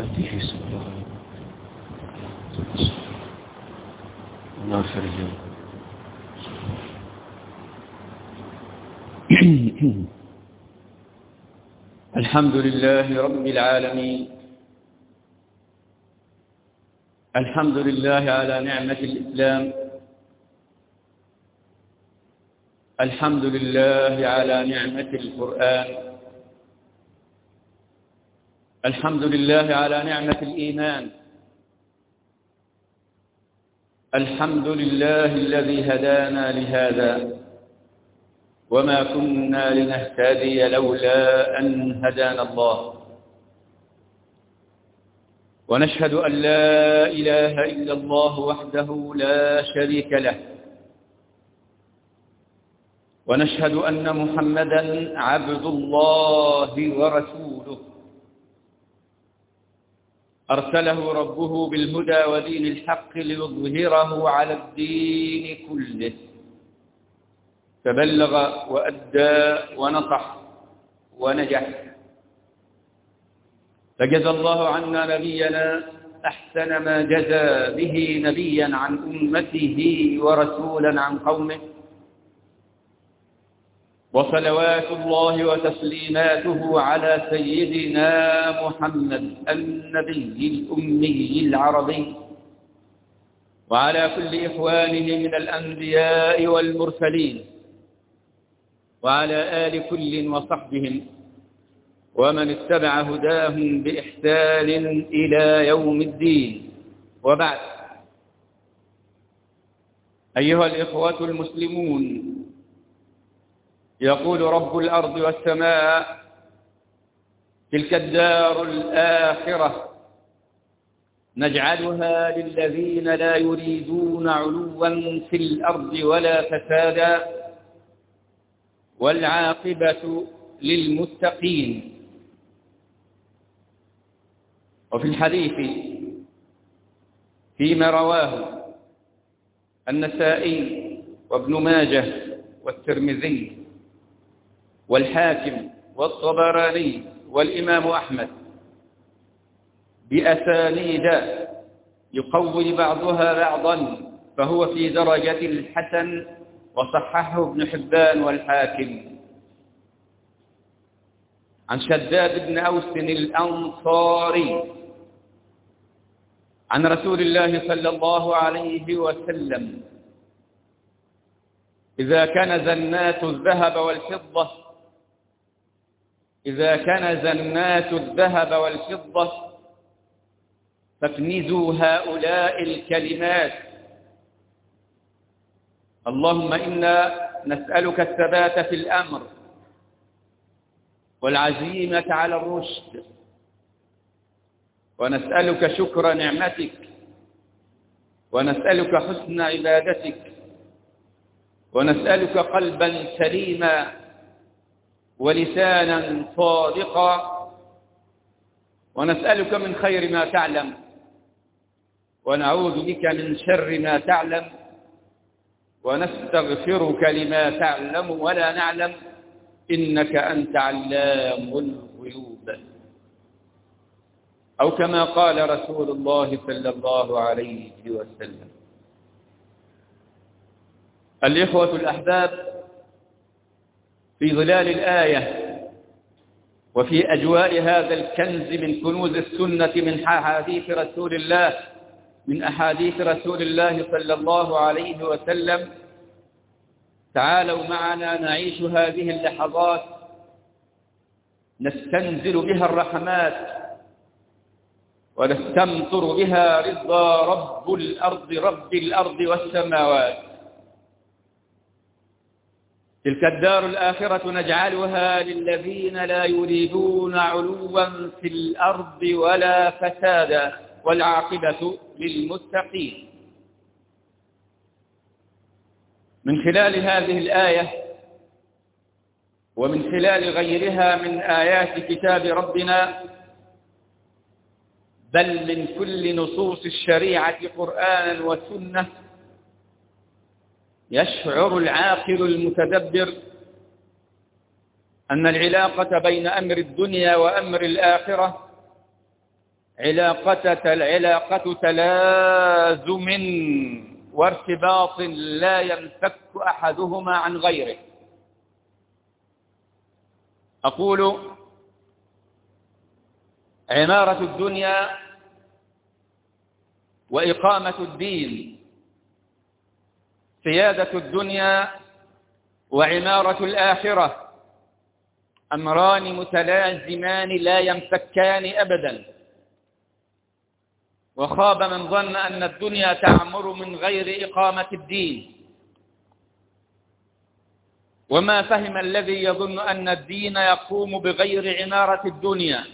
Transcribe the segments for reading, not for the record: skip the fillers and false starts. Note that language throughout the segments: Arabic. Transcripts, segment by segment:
وأدي في سبحانه ونغفر له. الحمد لله رب العالمين. الحمد لله على نعمة الإسلام. الحمد لله على نعمة القرآن. الحمد لله على نعمة الإيمان. الحمد لله الذي هدانا لهذا وما كنا لنهتدي لولا أن هدانا الله. ونشهد أن لا إله إلا الله وحده لا شريك له. ونشهد أن محمدًا عبد الله ورسوله أرسله ربه بالهدى ودين الحق ليظهره على الدين كله. فبلغ وأدى ونصح ونجح. فجزى الله عنا نبينا أحسن ما جزى به نبيا عن أمته ورسولا عن قومه. وصلوات الله وتسليماته على سيدنا محمد النبي الأمي العربي وعلى كل إخوانه من الأنبياء والمرسلين وعلى آل كل وصحبهم ومن اتبع هداهم بإحسان إلى يوم الدين. وبعد، أيها الإخوة المسلمون، يقول رب الأرض والسماء: تلك الدار الآخرة نجعلها للذين لا يريدون علوا في الأرض ولا فسادا والعاقبة للمتقين. وفي الحديث فيما رواه النسائي وابن ماجه والترمذي والحاكم والطبراني والإمام أحمد بأسانيد يقوي بعضها بعضا، فهو في درجة الحسن، وصححه ابن حبان والحاكم. عن شداد بن أوس الأنصاري عن رسول الله صلى الله عليه وسلم: إذا كنز الناس الذهب والفضة فاكنزوا هؤلاء الكلمات: اللهم إنا نسألك الثبات في الأمر والعزيمة على الرشد، ونسألك شكر نعمتك، ونسألك حسن عبادتك، ونسألك قلبا سليما ولسانا صادقا، ونسألك من خير ما تعلم، ونعوذ بك من شر ما تعلم، ونستغفرك لما تعلم ولا نعلم، إنك أنت علام الغيوب. أو كما قال رسول الله صلى الله عليه وسلم. الإخوة الأحباب، في ظلال الآية وفي أجواء هذا الكنز من كنوز السنة من أحاديث رسول الله صلى الله عليه وسلم، تعالوا معنا نعيش هذه اللحظات نستنزل بها الرحمات ونستمطر بها رضا رب الأرض والسماوات. تلك الدار الآخرة نجعلها للذين لا يريدون علوا في الأرض ولا فسادا والعاقبة للمتقين. من خلال هذه الآية ومن خلال غيرها من آيات كتاب ربنا، بل من كل نصوص الشريعة قرآنا وسنة، يشعر العاقل المتدبر أن العلاقة بين أمر الدنيا وأمر الآخرة علاقة تلازم وارتباط لا ينفك أحدهما عن غيره. أقول عمارة الدنيا وإقامة الدين، سيادة الدنيا وعمارة الآخرة أمران متلازمان لا ينفكان أبدا، وخاب من ظن أن الدنيا تعمر من غير إقامة الدين، وما فهم الذي يظن أن الدين يقوم بغير عمارة الدنيا.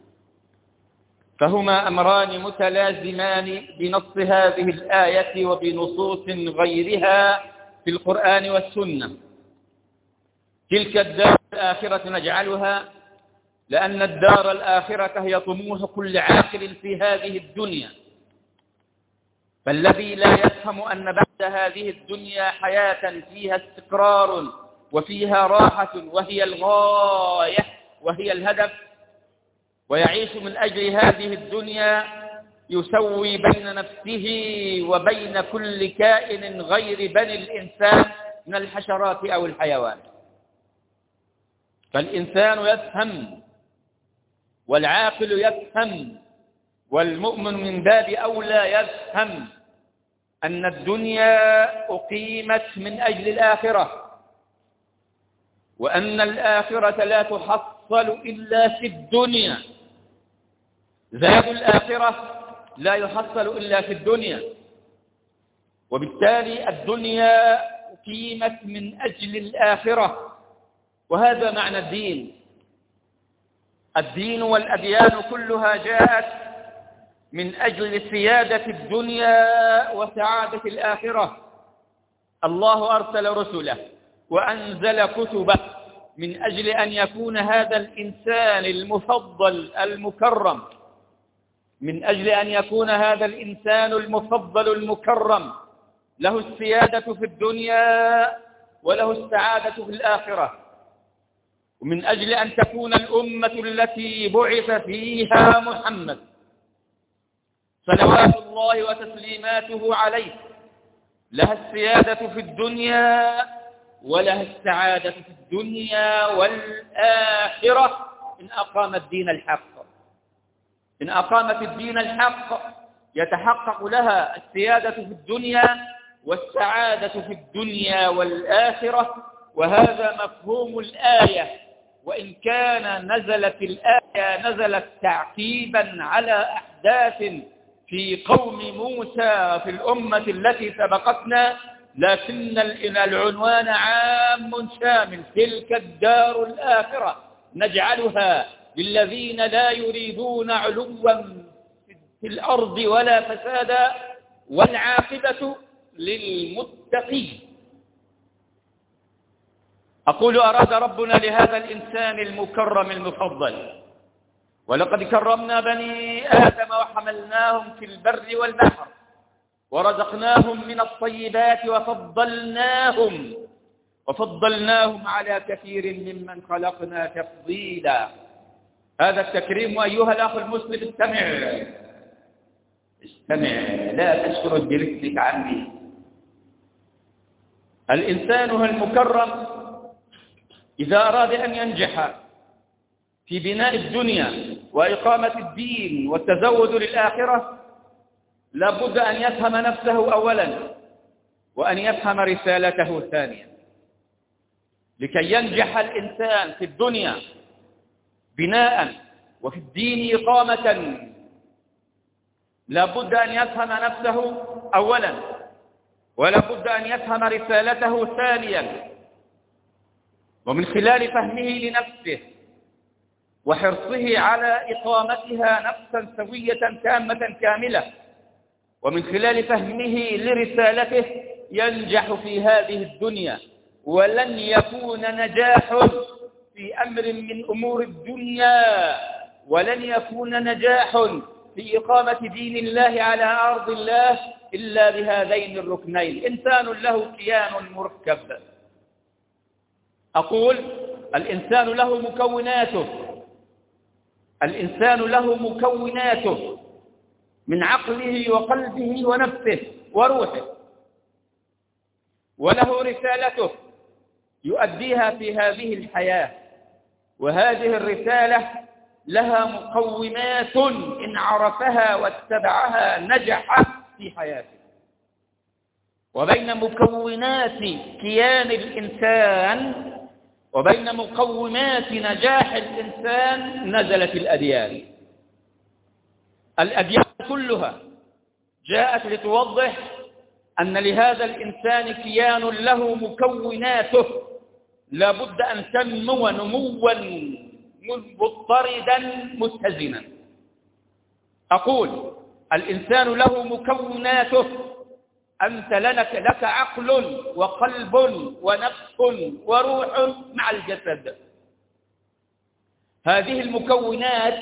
فهما أمران متلازمان بنص هذه الآية وبنصوص غيرها في القرآن والسنة. تلك الدار الآخرة نجعلها لأن الدار الآخرة هي طموح كل عاقل في هذه الدنيا، فالذي لا يفهم أن بعد هذه الدنيا حياة فيها استقرار وفيها راحة وهي الغاية وهي الهدف، ويعيش من أجل هذه الدنيا، يسوي بين نفسه وبين كل كائن غير بني الإنسان من الحشرات أو الحيوان. فالإنسان يفهم والعاقل يفهم والمؤمن من باب أولى يفهم أن الدنيا أقيمت من أجل الآخرة، وأن الآخرة لا تحصل إلا في الدنيا. زاد الآخرة لا يحصل إلا في الدنيا، وبالتالي الدنيا أقيمت من أجل الآخرة، وهذا معنى الدين. الدين والأديان كلها جاءت من أجل سيادة الدنيا وسعادة الآخرة. الله أرسل رسله وأنزل كتبه من أجل أن يكون هذا الإنسان المفضل المكرم، من أجل أن يكون هذا الإنسان المفضل المكرم له السيادة في الدنيا وله السعادة في الآخرة، ومن أجل أن تكون الأمة التي بعث فيها محمد صلوات الله وتسليماته عليه لها السيادة في الدنيا ولها السعادة في الدنيا والآخرة إن أقام الدين الحق. إن أقامت الدين الحق يتحقق لها السيادة في الدنيا والسعادة في الدنيا والآخرة، وهذا مفهوم الآية. وإن كان نزلت تعقيبا على أحداث في قوم موسى في الأمة التي سبقتنا، لكن العنوان عام شامل. تلك الدار الآخرة نجعلها للذين لا يريدون علوا في الأرض ولا فسادا والعاقبة للمتقين. أقول أراد ربنا لهذا الإنسان المكرم المفضل، ولقد كرمنا بني آدم وحملناهم في البر والبحر ورزقناهم من الطيبات وفضلناهم على كثير ممن خلقنا تفضيلا. هذا التكريم أيها الأخ المسلم استمع، لا تشكر برسلك عني. الإنسان المكرم إذا أراد أن ينجح في بناء الدنيا وإقامة الدين والتزود للآخرة لابد أن يفهم نفسه أولا، وأن يفهم رسالته ثانيا. لكي ينجح الإنسان في الدنيا بناء وفي الدين إقامة لابد أن يفهم نفسه أولا، ولابد أن يفهم رسالته ثانيا. ومن خلال فهمه لنفسه وحرصه على إقامتها نفسا سوية تامة كاملة، ومن خلال فهمه لرسالته ينجح في هذه الدنيا. ولن يكون نجاح في أمر من أمور الدنيا، ولن يكون نجاح في إقامة دين الله على أرض الله إلا بهذين الركنين. إنسان له كيان مركب. أقول الإنسان له مكوناته من عقله وقلبه ونفسه وروحه، وله رسالته يؤديها في هذه الحياة، وهذه الرسالة لها مقومات إن عرفها واتبعها نجح في حياته. وبين مكونات كيان الإنسان وبين مقومات نجاح الإنسان نزلت الأديان. الأديان كلها جاءت لتوضح أن لهذا الإنسان كيان له مكوناته لا بد أن تنمو نموا مضطردا متزنا. أقول الإنسان له مكوناته، أنت لك عقل وقلب ونفس وروح مع الجسد. هذه المكونات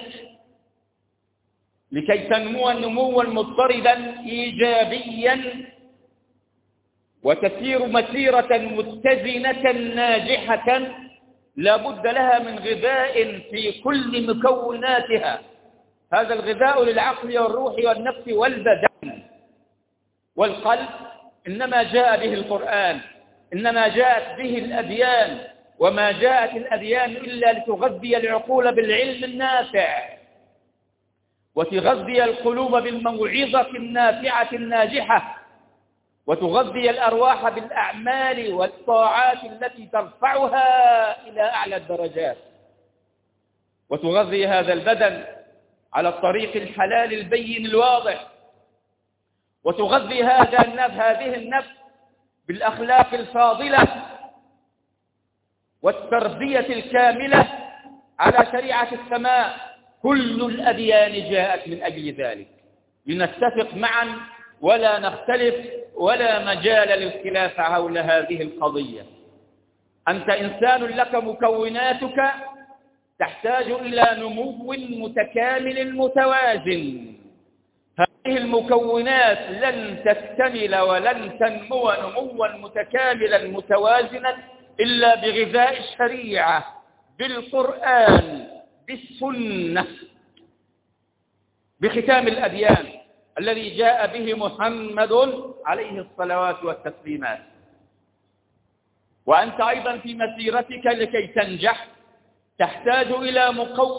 لكي تنمو نموا مضطردا إيجابيا وتسير مسيرة متزنة ناجحة لا بد لها من غذاء في كل مكوناتها. هذا الغذاء للعقل والروح والنفس والبدن والقلب إنما جاء به القرآن، إنما جاءت به الأديان، وما جاءت الأديان إلا لتغذي العقول بالعلم النافع وتغذي القلوب بالموعظة النافعة الناجحة وتغذي الأرواح بالأعمال والطاعات التي ترفعها إلى أعلى الدرجات وتغذي هذا البدن على الطريق الحلال البين الواضح وتغذي هذه النفس بالأخلاق الفاضلة والتربية الكاملة على شريعة السماء. كل الأديان جاءت من أجل ذلك، لنتفق معا ولا نختلف ولا مجال للخلاف حول هذه القضية. أنت إنسان لك مكوناتك تحتاج إلى نمو متكامل متوازن. هذه المكونات لن تكتمل ولن تنمو نموا متكاملا متوازنا إلا بغذاء الشريعة بالقرآن بالسنة بختام الأديان الذي جاء به محمد عليه الصلوات والتسليمات. وأنت أيضا في مسيرتك لكي تنجح تحتاج إلى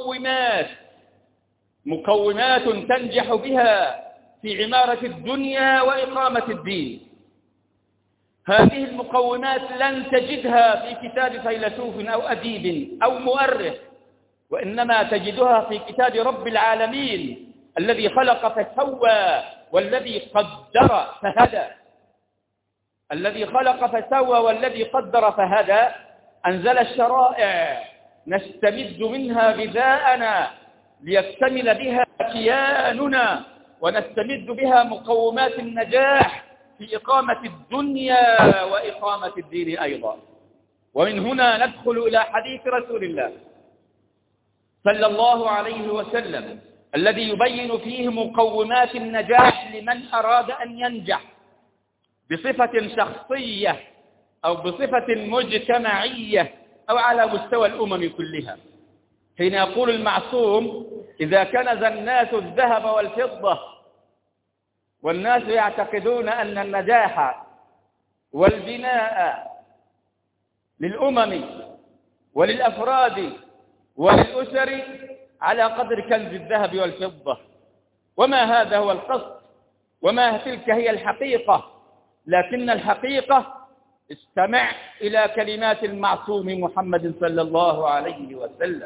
مقومات تنجح بها في عمارة الدنيا وإقامة الدين. هذه المقومات لن تجدها في كتاب فيلسوف أو أديب أو مؤرخ، وإنما تجدها في كتاب رب العالمين الذي خلق فسوى والذي قدر فهدى. الذي خلق فسوى والذي قدر فهدى أنزل الشرائع نستمد منها غذاءنا ليكتمل بها كياننا ونستمد بها مقومات النجاح في إقامة الدنيا وإقامة الدين أيضا. ومن هنا ندخل إلى حديث رسول الله صلى الله عليه وسلم الذي يبين فيه مقومات النجاح لمن أراد أن ينجح بصفة شخصية أو بصفة مجتمعية أو على مستوى الأمم كلها. حين يقول المعصوم: إذا كنز الناس الذهب والفضة، والناس يعتقدون أن النجاح والبناء للأمم وللأفراد وللأسر على قدر كنز الذهب والفضة، وما هذا هو القصد وما تلك هي الحقيقة. لكن الحقيقة استمع إلى كلمات المعصوم محمد صلى الله عليه وسلم: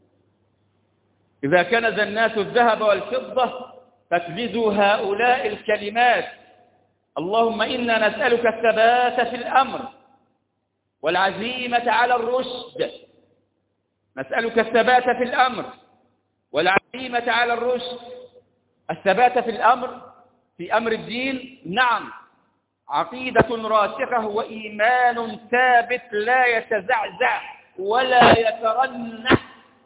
إذا كنز الناس الذهب والفضة فاكنزوا هؤلاء الكلمات: اللهم إنا نسألك الثبات في الأمر والعزيمة على الرشد. نسألك الثبات في الأمر والعزيمة على الرشد. الثبات في الأمر، في أمر الدين، نعم، عقيدة راسخة وإيمان ثابت لا يتزعزع ولا يترنح.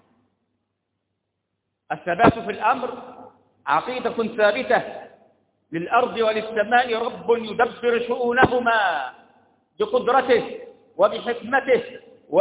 الثبات في الأمر عقيدة ثابتة للأرض وللسماء رب يدبر شؤونهما بقدرته وبحكمته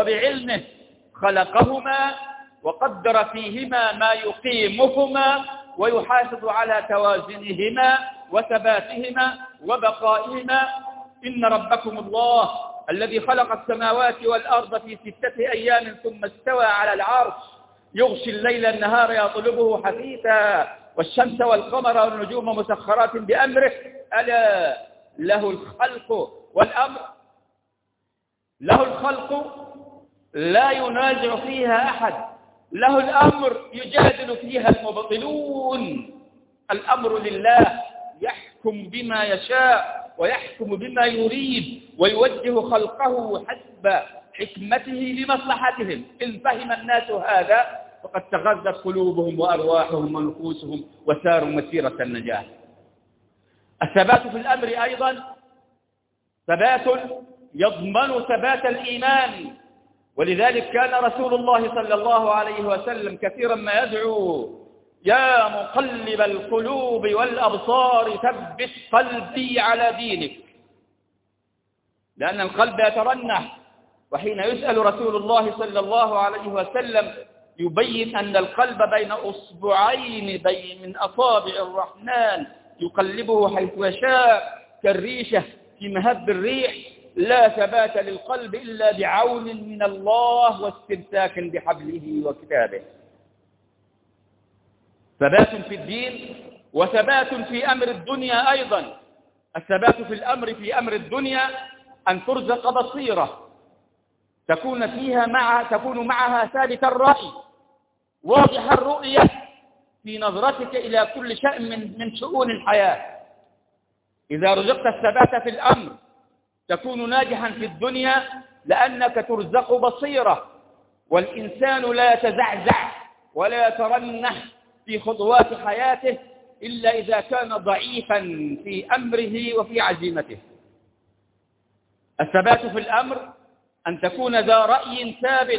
وبعلمه، خلقهما وقدر فيهما ما يقيمهما ويحافظ على توازنهما وثباتهما وبقائهما. إن ربكم الله الذي خلق السماوات والأرض في 6 أيام ثم استوى على العرش يغشي الليل النهار يطلبه حثيثا والشمس والقمر والنجوم مسخرات بأمره ألا له الخلق والأمر. له الخلق لا ينازع فيها أحد، له الأمر يجادل فيها المبطلون. الأمر لله يحكم بما يشاء ويحكم بما يريد ويوجه خلقه حسب حكمته لمصلحتهم. إن فهم الناس هذا فقد تغذت قلوبهم وأرواحهم ونفوسهم وساروا مسيرة النجاة. الثبات في الأمر أيضا ثبات يضمن ثبات الإيمان، ولذلك كان رسول الله صلى الله عليه وسلم كثيرا ما يدعو يا مقلب القلوب والأبصار ثبت قلبي على دينك، لأن القلب يترنح. وحين يسأل رسول الله صلى الله عليه وسلم يبين أن القلب بين أصبعين من أصابع الرحمن يقلبه حيث يشاء كالريشة في مهب الريح. لا ثبات للقلب إلا بعون من الله واستمساك بحبله وكتابه. ثبات في الدين وثبات في أمر الدنيا أيضا. الثبات في الأمر في أمر الدنيا أن ترزق بصيرة تكون معها ثابت الرأي واضح الرؤية في نظرتك إلى كل شأن من شؤون الحياة. إذا رزقت الثبات في الأمر تكون ناجحا في الدنيا لأنك ترزق بصيرة، والإنسان لا يتزعزع ولا يترنح في خطوات حياته إلا إذا كان ضعيفا في أمره وفي عزيمته. الثبات في الأمر أن تكون ذا رأي ثابت.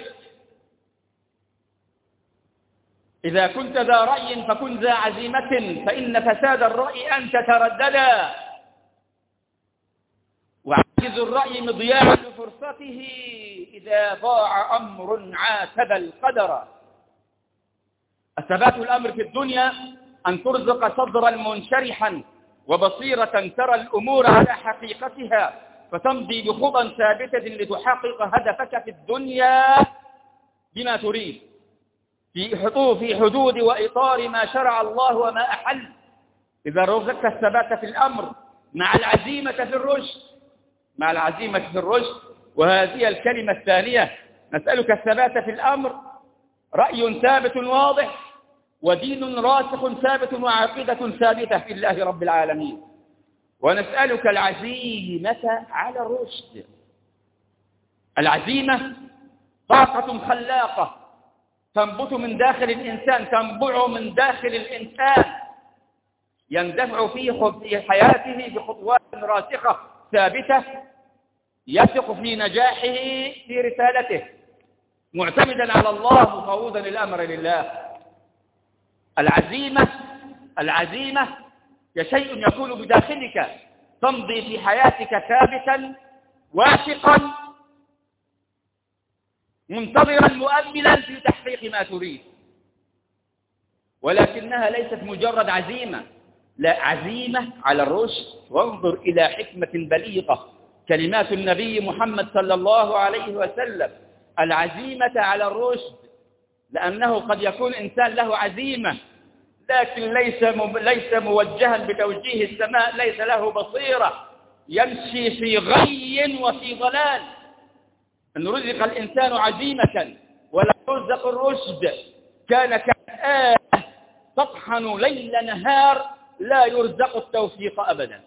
إذا كنت ذا رأي فكن ذا عزيمة، فإن فساد الرأي أن تترددا، وعجز الرأي مضياع لفرصته إذا ضاع أمر عاتب القدر. الثبات الأمر في الدنيا أن ترزق صدرا منشرحا وبصيرة ترى الأمور على حقيقتها فتمضي بخطى ثابتة لتحقق هدفك في الدنيا بما تريد في حدود وإطار ما شرع الله وما أحل. إذا رزقت الثبات في الأمر مع العزيمة في الرشد، وهذه الكلمة الثانية نسألك الثبات في الأمر، رأي ثابت واضح ودين راسخ ثابت وعقيدة ثابتة في الله رب العالمين. ونسألك العزيمة على الرشد. العزيمة طاقة خلاقة تنبت من داخل الإنسان، تنبع من داخل الإنسان، يندفع في حياته بخطوات راسخة ثابتة، يثق في نجاحه في رسالته معتمدا على الله مفوضا الأمر لله. العزيمة هي شيء يكون بداخلك، تمضي في حياتك ثابتا واثقا منتظرا مؤملا في تحقيق ما تريد، ولكنها ليست مجرد عزيمة، لا، عزيمة على الرشد. وانظر إلى حكمة بليغة كلمات النبي محمد صلى الله عليه وسلم، العزيمة على الرشد، لأنه قد يكون إنسان له عزيمة لكن ليس موجها بتوجيه السماء، ليس له بصيرة، يمشي في غي وفي ضلال. أن رزق الإنسان عزيمة ولا يرزق الرشد كان كالآية تطحن ليل نهار لا يرزق التوفيق أبدا.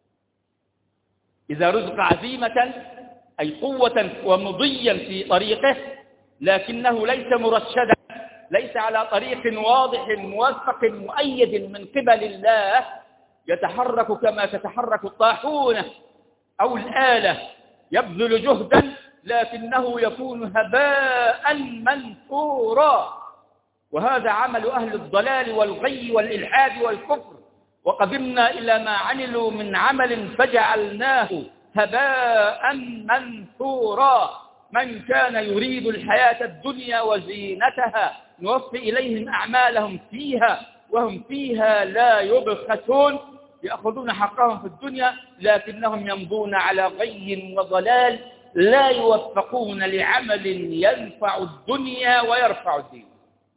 إذا رزق عزيمة أي قوة ومضيا في طريقه لكنه ليس مرشدا، ليس على طريق واضح موفق مؤيد من قبل الله، يتحرك كما تتحرك الطاحونة أو الآلة، يبذل جهدا لكنه يكون هباء منثورا. وهذا عمل أهل الضلال والغي والإلحاد والكفر، وقدمنا إلى ما عملوا من عمل فجعلناه هباء منثورا. من كان يريد الحياة الدنيا وزينتها نوفي إليهم أعمالهم فيها وهم فيها لا يبخسون، يأخذون حقهم في الدنيا لكنهم يمضون على غي وضلال، لا يوفقون لعمل ينفع الدنيا ويرفع الدين.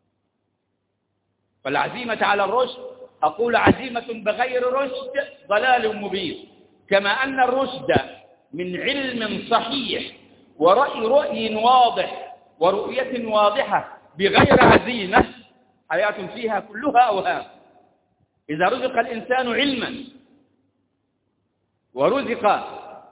فالعزيمة على الرشد، أقول عزيمة بغير رشد ضلال مبين، كما أن الرشد من علم صحيح ورأي واضح ورؤية واضحة بغير عزيمة حياة فيها كلها أوهام. إذا رزق الإنسان علما ورزق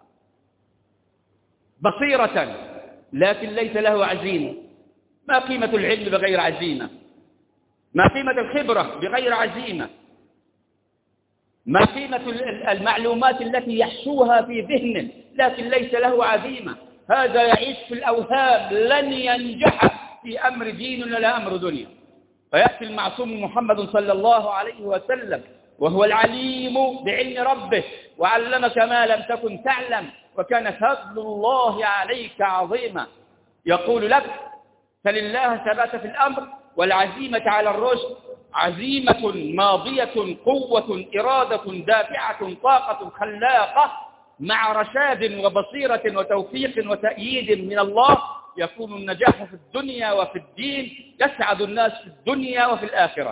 بصيرة لكن ليس له عزيمة، ما قيمة العلم بغير عزيمة؟ ما قيمة الخبرة بغير عزيمة؟ ما قيمة المعلومات التي يحشوها في ذهنه لكن ليس له عزيمة؟ هذا يعيش في الأوهام، لن ينجح في أمر دين ولا أمر دنيا. فيأتي المعصوم محمد صلى الله عليه وسلم وهو العليم بعلم ربه، وعلمك ما لم تكن تعلم، وكان فضل الله عليك عظيما. يقول لك سل الله ثبات في الأمر والعزيمة على الرشد، عزيمة ماضية، قوة، إرادة دافعة، طاقة خلاقة، مع رشاد وبصيرة وتوفيق وتأييد من الله، يكون النجاح في الدنيا وفي الدين، يسعد الناس في الدنيا وفي الآخرة.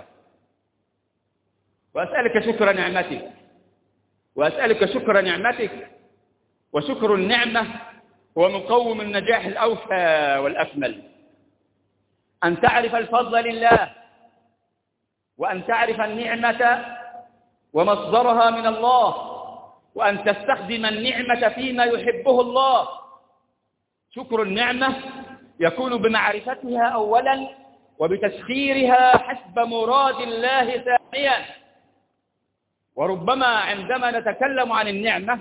وأسألك شكر نعمتك، وأسألك شكر نعمتك، وشكر النعمة هو مقوم النجاح الأوفى والأكمل. أن تعرف الفضل لله، وأن تعرف النعمة ومصدرها من الله، وأن تستخدم النعمة فيما يحبه الله. شكر النعمة يكون بمعرفتها أولا وبتسخيرها حسب مراد الله ثانيا. وربما عندما نتكلم عن النعمة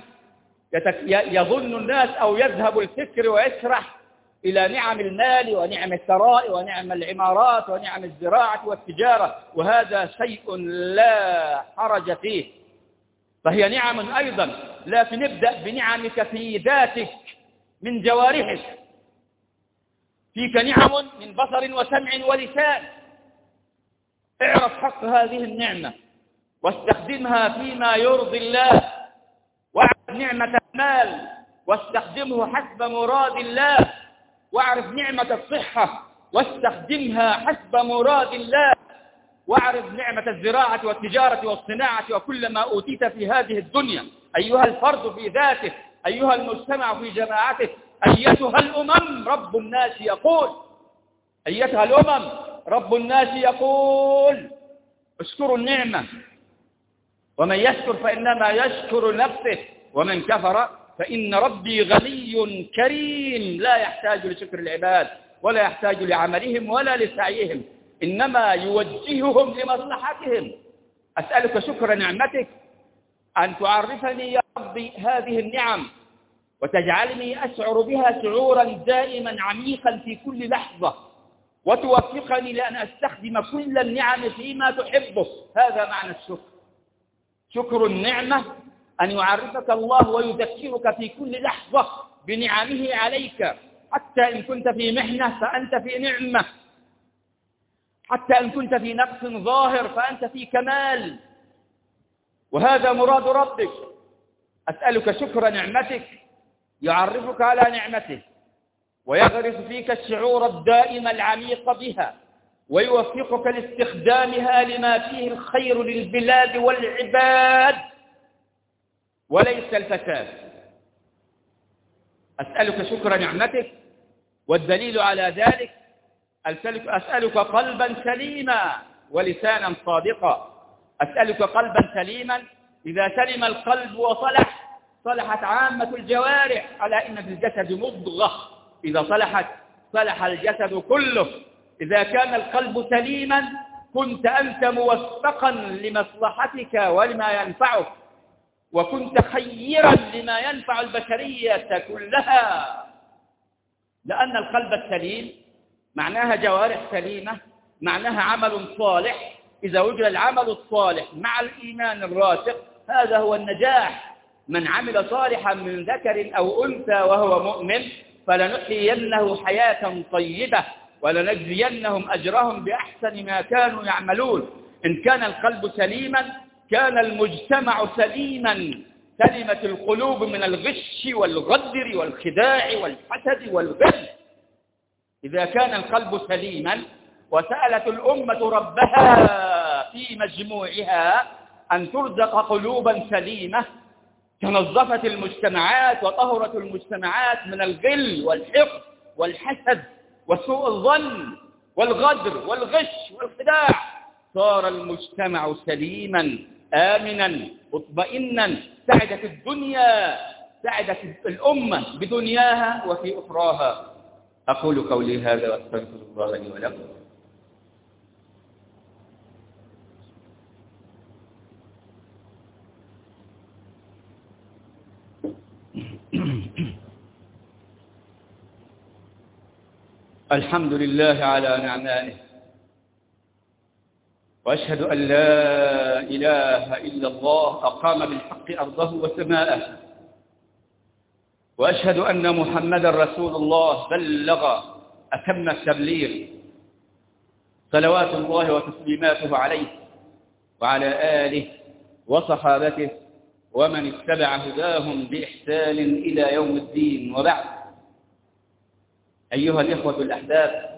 يظن الناس أو يذهب الفكر ويسرح إلى نعم المال ونعم الثراء ونعم العمارات ونعم الزراعة والتجارة، وهذا شيء لا حرج فيه، فهي نعم أيضا، لكن ابدأ بنعمك في ذاتك من جوارحك. فيك نعم من بصر وسمع ولسان، اعرف حق هذه النعمة واستخدمها فيما يرضي الله. واعرف نعمة المال واستخدمه حسب مراد الله، واعرف نعمة الصحة واستخدمها حسب مراد الله، واعرف نعمة الزراعة والتجارة والصناعة وكل ما أوتيت في هذه الدنيا، أيها الفرد في ذاته، أيها المجتمع في جماعته، أيتها الأمم رب الناس يقول، أيتها الأمم رب الناس يقول اشكروا النعمة، ومن يشكر فإنما يشكر نفسه، ومن كفر فإن ربي غني كريم لا يحتاج لشكر العباد ولا يحتاج لعملهم ولا لسعيهم، إنما يوجههم لمصلحتهم. أسألك شكر نعمتك، أن تعرفني يا ربي هذه النعم وتجعلني أشعر بها شعورا دائما عميقا في كل لحظة، وتوفقني لأن أستخدم كل النعم فيما تحبه. هذا معنى الشكر. شكر النعمة أن يعرفك الله ويذكرك في كل لحظة بنعمه عليك، حتى إن كنت في محنة فأنت في نعمة، حتى إن كنت في نقص ظاهر فأنت في كمال، وهذا مراد ربك. أسألك شكر نعمتك يعرفك على نعمته، ويغرس فيك الشعور الدائم العميق بها، ويوفقك لاستخدامها لما فيه الخير للبلاد والعباد وليس الفساد. أسألك شكر نعمتك، والدليل على ذلك أسألك قلبا سليما ولسانا صادقا. أسألك قلبا سليما، إذا سلم القلب وصلح صلحت عامة الجوارح، على إن في الجسد مضغة إذا صلحت صلح الجسد كله. إذا كان القلب سليما كنت أنت موفقا لمصلحتك ولما ينفعك، وكنت خيرا لما ينفع البشرية كلها، لأن القلب السليم معناها جوارح سليمة، معناها عمل صالح. إذا وجد العمل الصالح مع الإيمان الراسخ هذا هو النجاح. من عمل صالحا من ذكر أو أنثى وهو مؤمن فلنحيينه حياة طيبة ولنجزينهم أجرهم بأحسن ما كانوا يعملون. إن كان القلب سليما كان المجتمع سليما، سلمت القلوب من الغش والغدر والخداع والحسد والغل. إذا كان القلب سليما وسألت الأمة ربها في مجموعها أن ترزق قلوبا سليمة تنظفت المجتمعات وطهرت المجتمعات من الغل والحقد والحسد وسوء الظن والغدر والغش والخداع، صار المجتمع سليما آمنا مطمئنا، سعدت الدنيا، سعدت الأمة بدنياها وفي أخراها. أقول قولي هذا وأستغفر الله لي ولكم. الحمد لله على نعمائه، وأشهد أن لا إله إلا الله أقام بالحق أرضه وسماءه، وأشهد أن محمدا رسول الله بلغ أتم التبليغ، صلوات الله وتسليماته عليه وعلى آله وصحابته ومن اتبع هداهم بإحسان إلى يوم الدين. وبعد، أيها الإخوة الأحباب،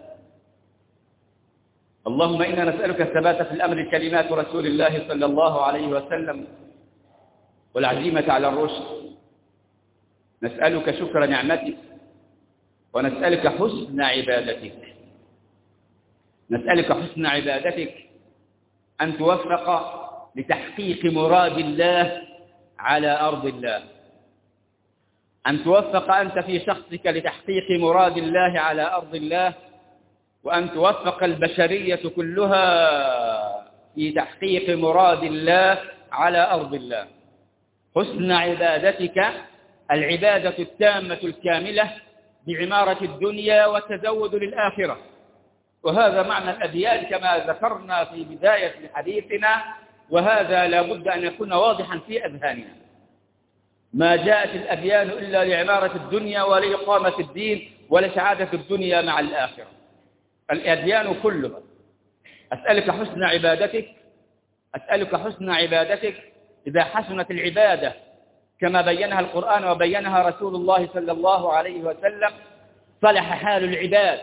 اللهم إنا نسألك الثبات في الأمر كلمات رسول الله صلى الله عليه وسلم والعزيمة على الرشد. نسألك شكر نعمتك ونسألك حسن عبادتك، نسألك حسن عبادتك، أن توفق لتحقيق مراد الله على أرض الله، أن توفق أنت في شخصك لتحقيق مراد الله على أرض الله، وأن توفق البشرية كلها في تحقيق مراد الله على أرض الله. حسن عبادتك العبادة التامة الكاملة بعمارة الدنيا والتزود للآخرة، وهذا معنى الأديان كما ذكرنا في بداية حديثنا، وهذا لا بد أن يكون واضحا في أذهاننا. ما جاءت الأديان إلا لعمارة الدنيا ولإقامة الدين ولسعادة الدنيا مع الآخرة. الأديان كلها. أسألك حسن عبادتك، أسألك حسن عبادتك. إذا حسنت العبادة كما بينها القرآن وبينها رسول الله صلى الله عليه وسلم صلح حال العباد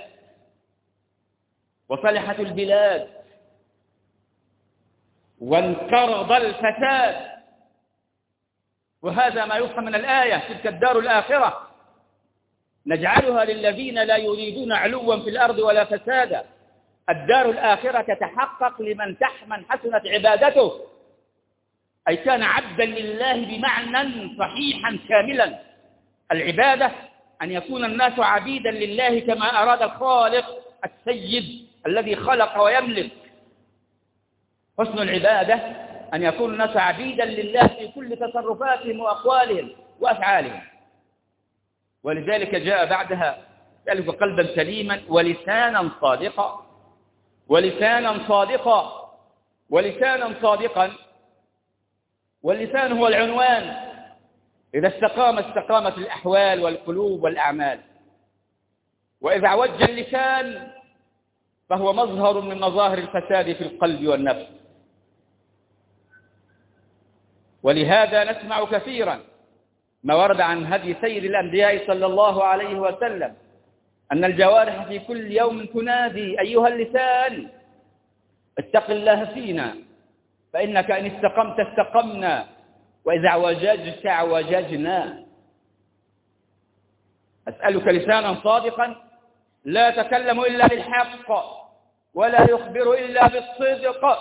وصلحت البلاد وانقرض الفساد. وهذا ما يفهم من الآية: تلك الدار الآخرة نجعلها للذين لا يريدون علوا في الأرض ولا فسادا. الدار الآخرة تتحقق لمن حسنت عبادته، أي كان عبدا لله بمعنى صحيحا كاملا. العبادة أن يكون الناس عبيدا لله كما أراد الخالق السيد الذي خلق ويملك. حسن العبادة أن يكون الناس عبيدا لله في كل تصرفاتهم وأقوالهم وأفعالهم. ولذلك جاء بعدها: سألك قلبا سليما ولسانا صادقا. ولسانا صادقا، ولسانا صادقا. واللسان هو العنوان، إذا استقامت الأحوال والقلوب والأعمال. وإذا اعوج اللسان فهو مظهر من مظاهر الفساد في القلب والنفس. ولهذا نسمع كثيرا ما ورد عن هدي سيد الأنبياء صلى الله عليه وسلم أن الجوارح في كل يوم تنادي: أيها اللسان اتق الله فينا، فإنك إن استقمت استقمنا، وإذا اعوججت اعوججنا. أسألك لسانا صادقا لا يتكلم إلا بالحق ولا يخبر إلا بالصدق.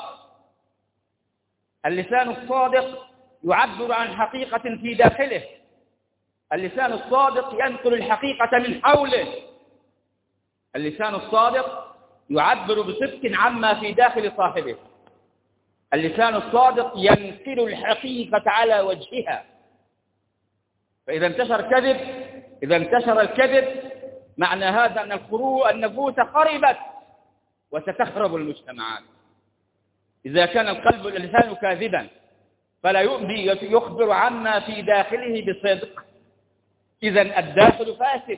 اللسان الصادق يعبر عن حقيقة في داخله، اللسان الصادق ينقل الحقيقة من حوله، اللسان الصادق يعبر بصدق عما في داخل صاحبه، اللسان الصادق ينقل الحقيقة على وجهها. فإذا انتشر الكذب معنى هذا أن النفوس خربت وستخرب المجتمعات. إذا كان القلب واللسان كاذبا فلا يخبر عما في داخله بصدق، إذن الداخل فاسد.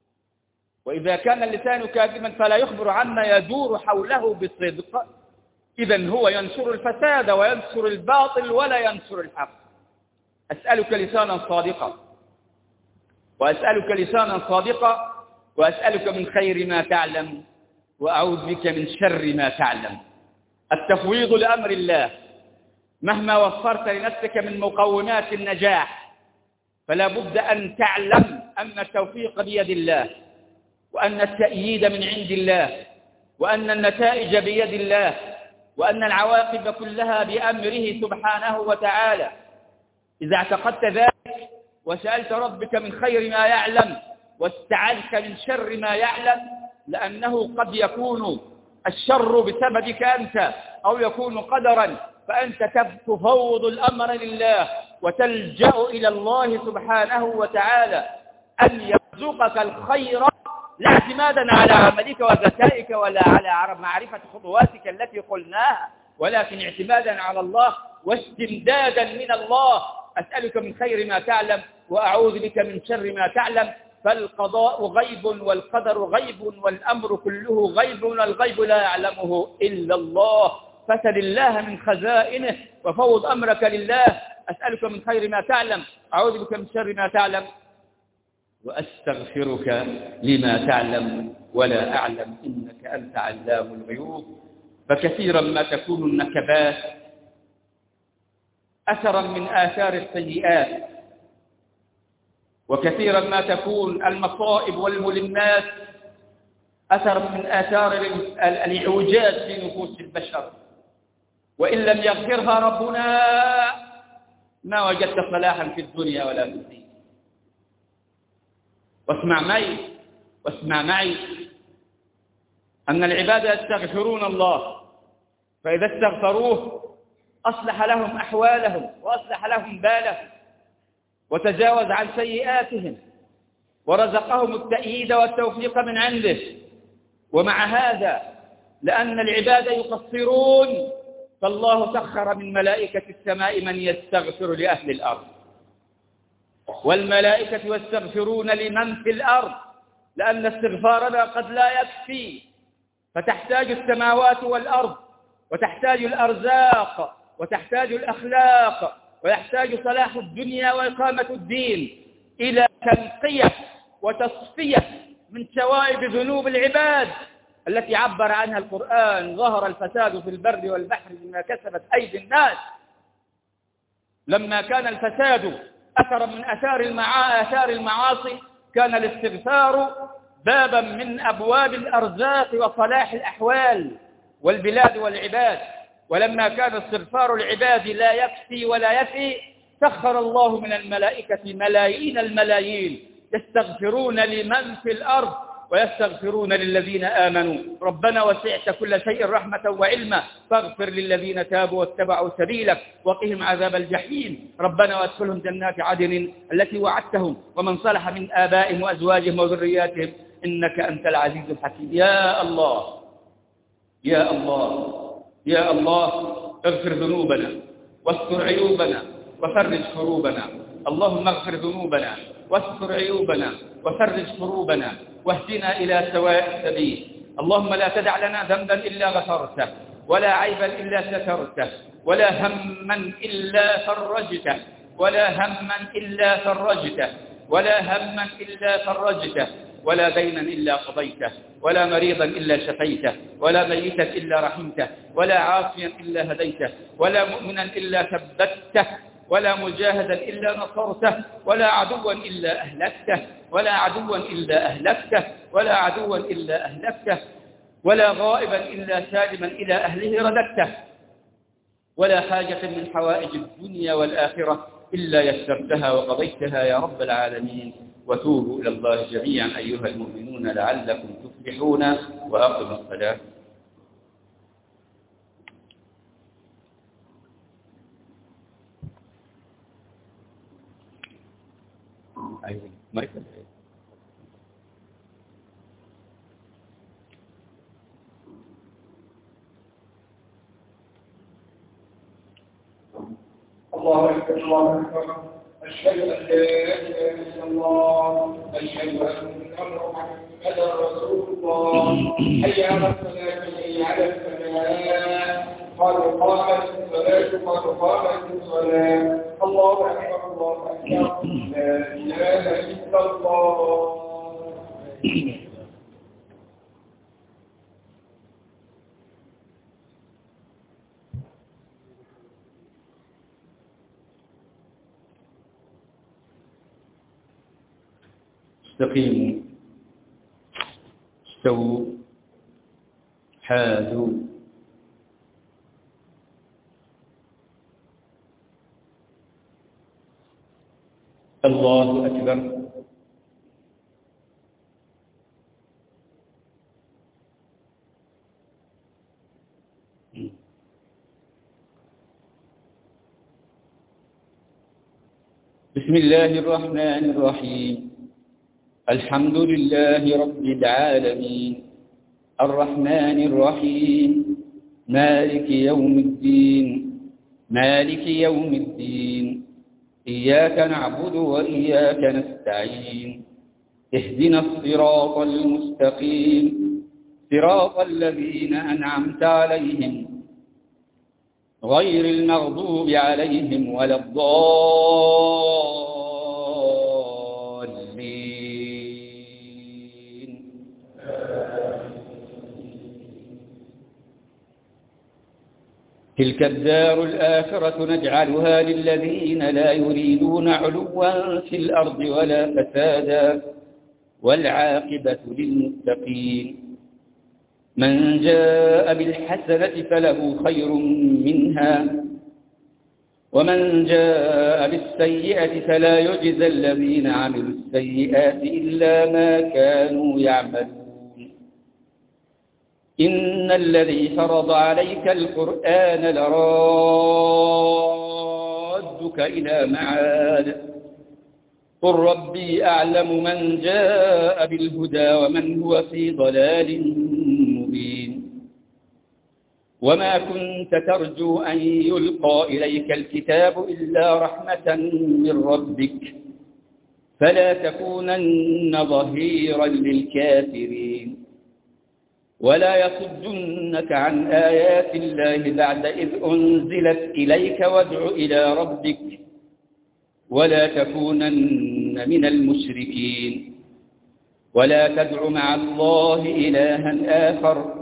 وإذا كان اللسان كاذبا فلا يخبر عما يدور حوله بصدق، إذن هو ينشر الفساد وينشر الباطل ولا ينشر الحق. أسألك لسانا صادقا، وأسألك لسانا صادقا، وأسألك من خير ما تعلم، وأعوذ بك من شر ما تعلم. التفويض لأمر الله. مهما وفرت لنفسك من مقومات النجاح فلا بد أن تعلم أن التوفيق بيد الله، وأن التأييد من عند الله، وأن النتائج بيد الله، وأن العواقب كلها بأمره سبحانه وتعالى. إذا اعتقدت ذلك وسألت ربك من خير ما يعلم واستعاذك من شر ما يعلم، لأنه قد يكون الشر بسببك أنت أو يكون قدرا، فأنت تفوض الأمر لله وتلجأ إلى الله سبحانه وتعالى أن يرزقك الخير، لا اعتمادا على عملك وذكائك ولا على معرفة خطواتك التي قلناها، ولكن اعتمادا على الله واستمدادا من الله. أسألك من خير ما تعلم وأعوذ بك من شر ما تعلم. فالقضاء غيب والقدر غيب والأمر كله غيب، والغيب لا يعلمه إلا الله. فسل الله من خزائنه وفوض أمرك لله. أسألك من خير ما تعلم، أعوذ بك من شر ما تعلم، وأستغفرك لما تعلم ولا أعلم إنك أنت علام الغيوب. فكثيرا ما تكون النكبات أثرا من آثار السيئات، وكثيرا ما تكون المصائب والملمات أثرا من آثار الإعوجاج في نفوس البشر، وإن لم يغفرها ربنا ما وجدت صلاحا في الدنيا ولا في الدين. واسمع معي أن العباد يستغفرون الله، فإذا استغفروه أصلح لهم أحوالهم وأصلح لهم بالهم وتجاوز عن سيئاتهم ورزقهم التأييد والتوفيق من عنده. ومع هذا لأن العباد يقصرون فالله سخر من ملائكة السماء من يستغفر لأهل الأرض، والملائكة يستغفرون لمن في الأرض، لأن استغفارنا قد لا يكفي، فتحتاج السماوات والأرض، وتحتاج الأرزاق، وتحتاج الأخلاق، ويحتاج صلاح الدنيا وإقامة الدين إلى تنقية وتصفية من شوائب ذنوب العباد التي عبر عنها القرآن: ظهر الفساد في البر والبحر بما كسبت أيدي الناس. لما كان الفساد أثرا من آثار المعاصي كان الاستغفار بابا من أبواب الأرزاق وصلاح الأحوال والبلاد والعباد. ولما كان استغفار العباد لا يكفي ولا يفي سخر الله من الملائكة ملايين الملايين يستغفرون لمن في الأرض ويستغفرون للذين آمنوا. ربنا وسعت كل شيء رحمة وعلما فاغفر للذين تابوا واتبعوا سبيلك وقهم عذاب الجحيم. ربنا وادخلهم جنات عدن التي وعدتهم ومن صلح من آبائهم وأزواجهم وذرياتهم إنك أنت العزيز الحكيم. يا الله يا الله يا الله اغفر ذنوبنا واستر عيوبنا وفرج كروبنا. اللهم اغفر ذنوبنا واستر عيوبنا وفرج كروبنا واهدنا إلى سواء السبيل. اللهم لا تدع لنا ذنبا إلا غفرته، ولا عيبا إلا سترته، ولا هما إلا فرجته، ولا هما إلا فرجته، ولا هما إلا فرجته، ولا دينا إلا قضيته، ولا مريضا إلا شفيته، ولا ميتا إلا رحمته، ولا عاصيا إلا هديته، ولا مؤمنا إلا ثبته، ولا مجاهدا إلا نصرته، ولا عدوا إلا أهلكته، ولا عدوا إلا أهلكته، ولا عدوا إلا أهلكته، ولا غائبا إلا سالما إلى أهله رددته، ولا حاجة من حوائج الدنيا والآخرة إلا يسرتها وقضيتها يا رب العالمين. وتوبوا إلى الله جميعا أيها المؤمنون لعلكم تفلحون. وأقم الصلاة. الله أكبر الله أكبر. أشهد أن لا إله إلا الله. أشهد أن محمدا رسول الله. حي على الصلاة حي على الفلاح. قد قامت الصلاة قد قامت الصلاة الله أكبر الله أكبر لا إله إلا الله. استقيموا استووا حاذوا الله أكبر. بسم الله الرحمن الرحيم الحمد لله رب العالمين الرحمن الرحيم مالك يوم الدين إياك نعبد وإياك نستعين اهدنا الصراط المستقيم صراط الذين أنعمت عليهم غير المغضوب عليهم ولا الضالين. تلك الدار الآخرة نجعلها للذين لا يريدون علوا في الأرض ولا فسادا والعاقبة للمتقين. من جاء بالحسنة فله خير منها ومن جاء بالسيئة فلا يجزى الذين عملوا السيئات إلا ما كانوا يعملون. إن الذي فرض عليك القرآن لرادك إلى معاد قل ربي أعلم من جاء بالهدى ومن هو في ضلال مبين. وما كنت ترجو أن يلقى إليك الكتاب إلا رحمة من ربك فلا تكونن ظهيرا للكافرين. ولا يصدنك عن آيات الله بعد إذ أنزلت إليك وادع إلى ربك ولا تكونن من المشركين. ولا تدع مع الله إلها آخر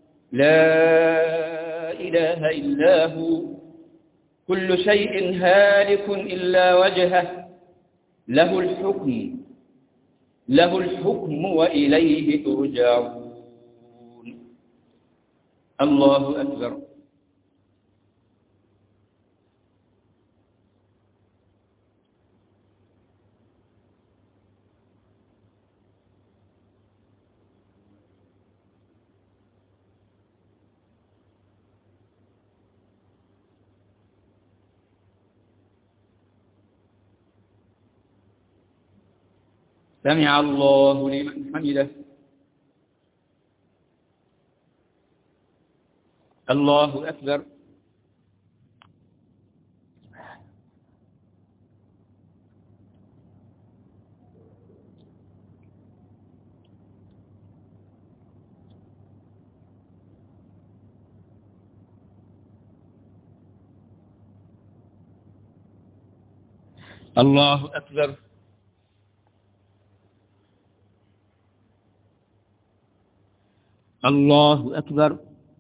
لا إله إلا هو كل شيء هالك إلا وجهه له الحكم وإليه ترجعون. الله أكبر. سمع الله لمن حمده. الله أكبر. الله أكبر. الله أكبر.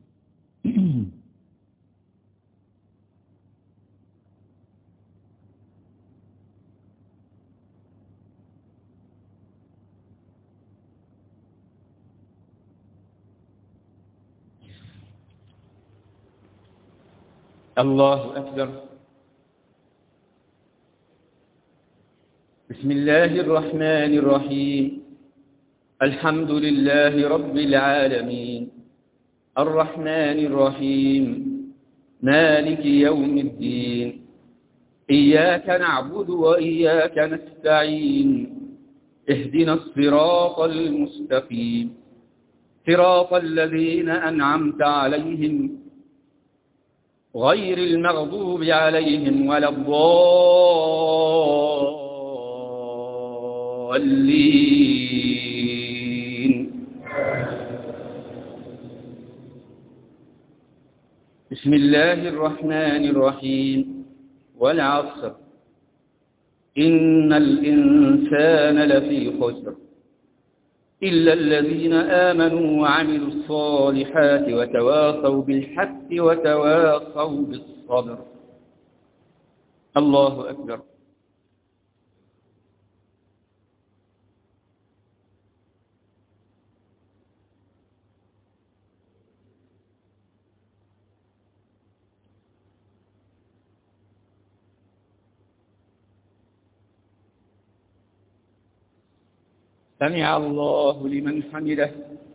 الله أكبر. بسم الله الرحمن الرحيم الحمد لله رب العالمين الرحمن الرحيم مالك يوم الدين إياك نعبد وإياك نستعين اهدنا الصراط المستقيم صراط الذين أنعمت عليهم غير المغضوب عليهم ولا الضالين. بسم الله الرحمن الرحيم والعصر إن الإنسان لفي خسر إلا الذين آمنوا وعملوا الصالحات وتواصوا بالحق وتواصوا بالصبر. الله أكبر. سمع الله لمن حمده.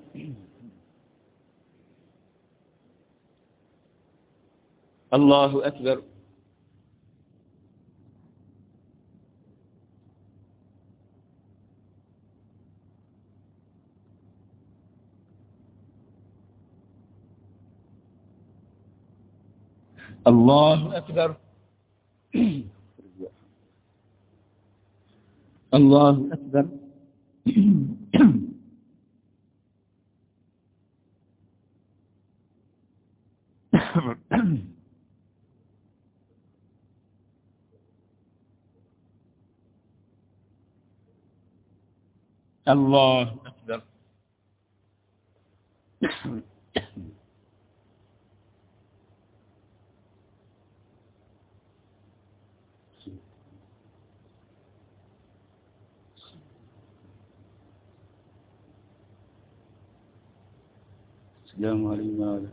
الله أكبر. الله أكبر. الله أكبر. الله أكبر. السلام عليكم ورحمة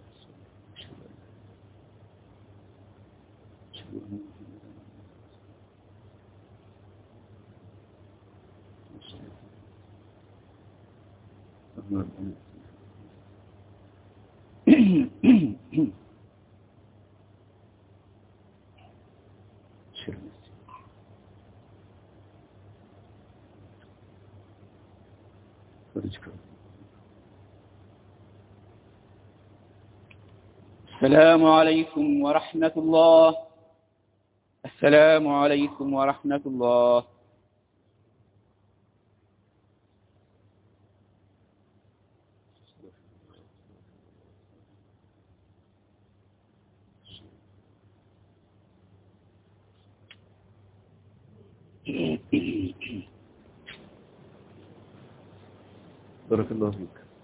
الله. السلام عليكم ورحمة الله. السلام عليكم ورحمة الله. بارك الله فيك.